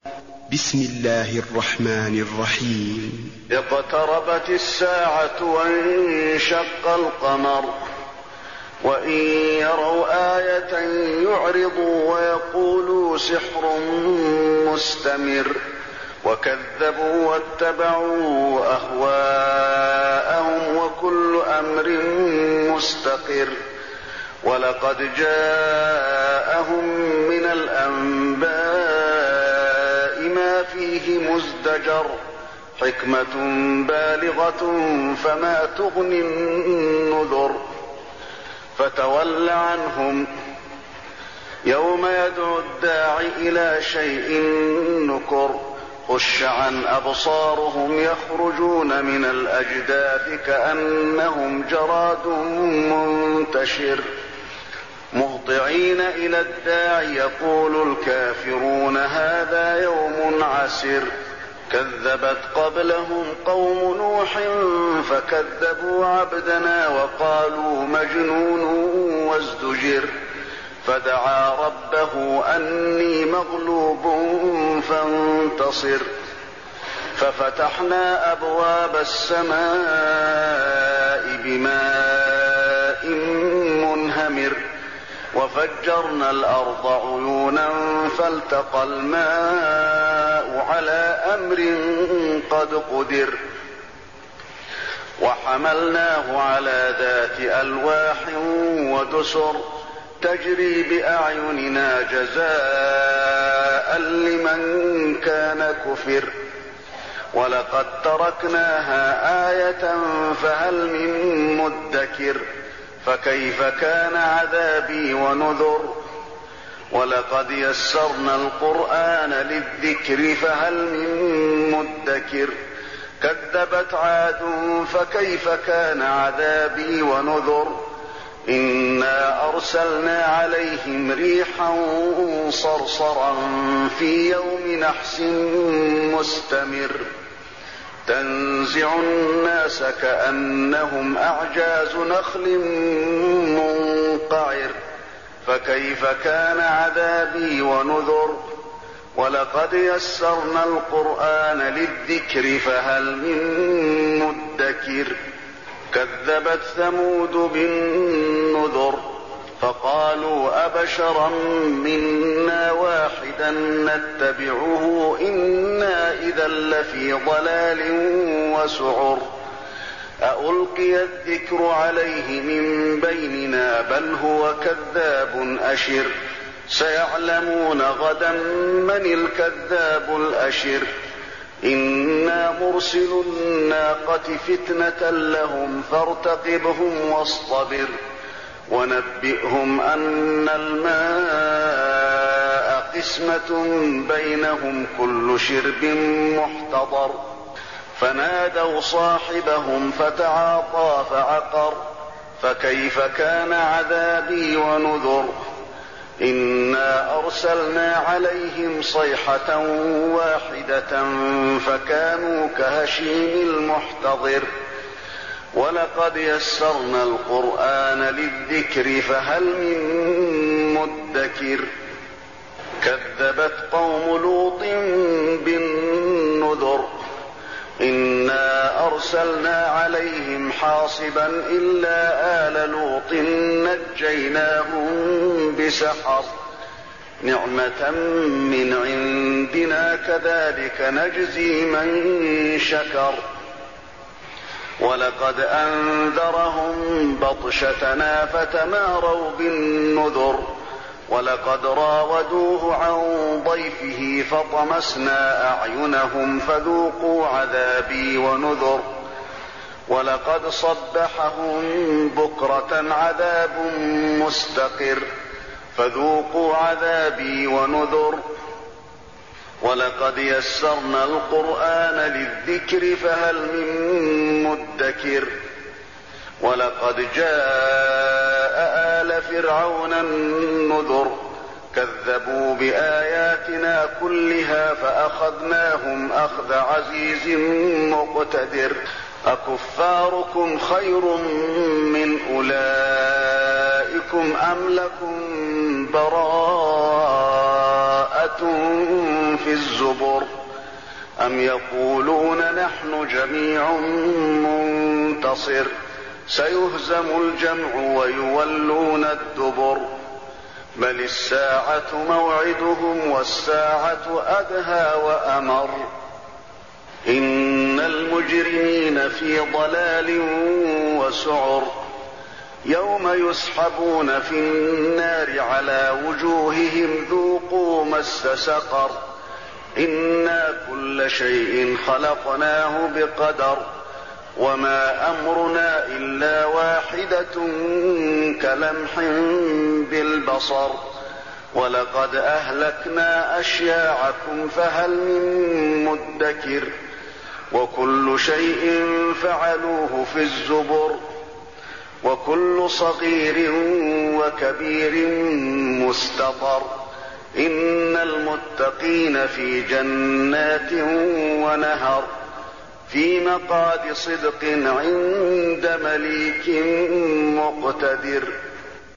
بسم الله الرحمن الرحيم. اقتربت الساعة وانشق القمر وإن يروا آية يعرضوا ويقولوا سحر مستمر وكذبوا واتبعوا أهواءهم وكل أمر مستقر. ولقد جاءهم من الأنباء ما فيه مزدجر حكمة بالغة فما تغني النذر. فتول عنهم يوم يدعو الداعي إلى شيء نكر. خش عن أبصارهم يخرجون من الأجداث كأنهم جراد منتشر مهطعين إلى الداعي يقول الكافرون هذا يوم عسر. كذبت قبلهم قوم نوح فكذبوا عبدنا وقالوا مجنون وازدجر. فدعا ربه أني مغلوب فانتصر. ففتحنا أبواب السماء بماء منهمر وفجرنا الأرض عيونا فالتقى الماء على أمر قد قدر. وحملناه على ذات ألواح ودسر تجري بأعيننا جزاء لمن كان كفر. ولقد تركناها آية فهل من مدكر. فكيف كان عذابي ونذر. ولقد يسرنا القرآن للذكر فهل من مدكر. كذبت عاد فكيف كان عذابي ونذر. إنا أرسلنا عليهم ريحا صرصرا في يوم نحس مستمر تنزع الناس كأنهم أعجاز نخل منقعر. فكيف كان عذابي ونذر. ولقد يسرنا القرآن للذكر فهل من مدكر. كذبت ثمود بالنذر فقالوا أبشرا منا واحدا نتبعه إنا إذا لفي ضلال وسعر. أألقي الذكر عليه من بيننا بل هو كذاب أشر. سيعلمون غدا من الكذاب الأشر. إنا مرسل الناقة فتنة لهم فارتقبهم واصطبر. ونبئهم أن الماء قسمة بينهم كل شرب محتضر. فنادوا صاحبهم فتعاطى فعقر. فكيف كان عذابي ونذر. إنا أرسلنا عليهم صيحة واحدة فكانوا كهشيم المحتضر. ولقد يسرنا القرآن للذكر فهل من مدكر. كذبت قوم لوط بالنذر إنا أرسلنا عليهم حاصبا إلا آل لوط نجيناهم بسحر نعمة من عندنا كذلك نجزي من شكر. ولقد أنذرهم بطشتنا فتماروا بالنذر. ولقد راودوه عن ضيفه فطمسنا أعينهم فذوقوا عذابي ونذر. ولقد صبحهم بكرة عذاب مستقر فذوقوا عذابي ونذر. ولقد يسرنا القرآن للذكر فهل من مدكر. ولقد جاء آل فرعون النذر كذبوا بآياتنا كلها فأخذناهم أخذ عزيز مقتدر. أكفاركم خير من أولئكم أم لكم براءة مسطرة في الزبر أم يقولون نحن جميع منتصر سيهزم الجمع ويولون الدبر بل الساعة موعدهم والساعة أدهى وأمر إن المجرمين في ضلال وسعر يوم يسحبون في النار على وجوههم ذوقوا مس سقر إنا كل شيء خلقناه بقدر وما أمرنا إلا واحدة كلمح بالبصر ولقد أهلكنا أشياعكم فهل من مدكر وكل شيء فعلوه في الزبر وكل صغير وكبير مستطر إن المتقين في جنات ونهر في مقعد صدق عند مليك مقتدر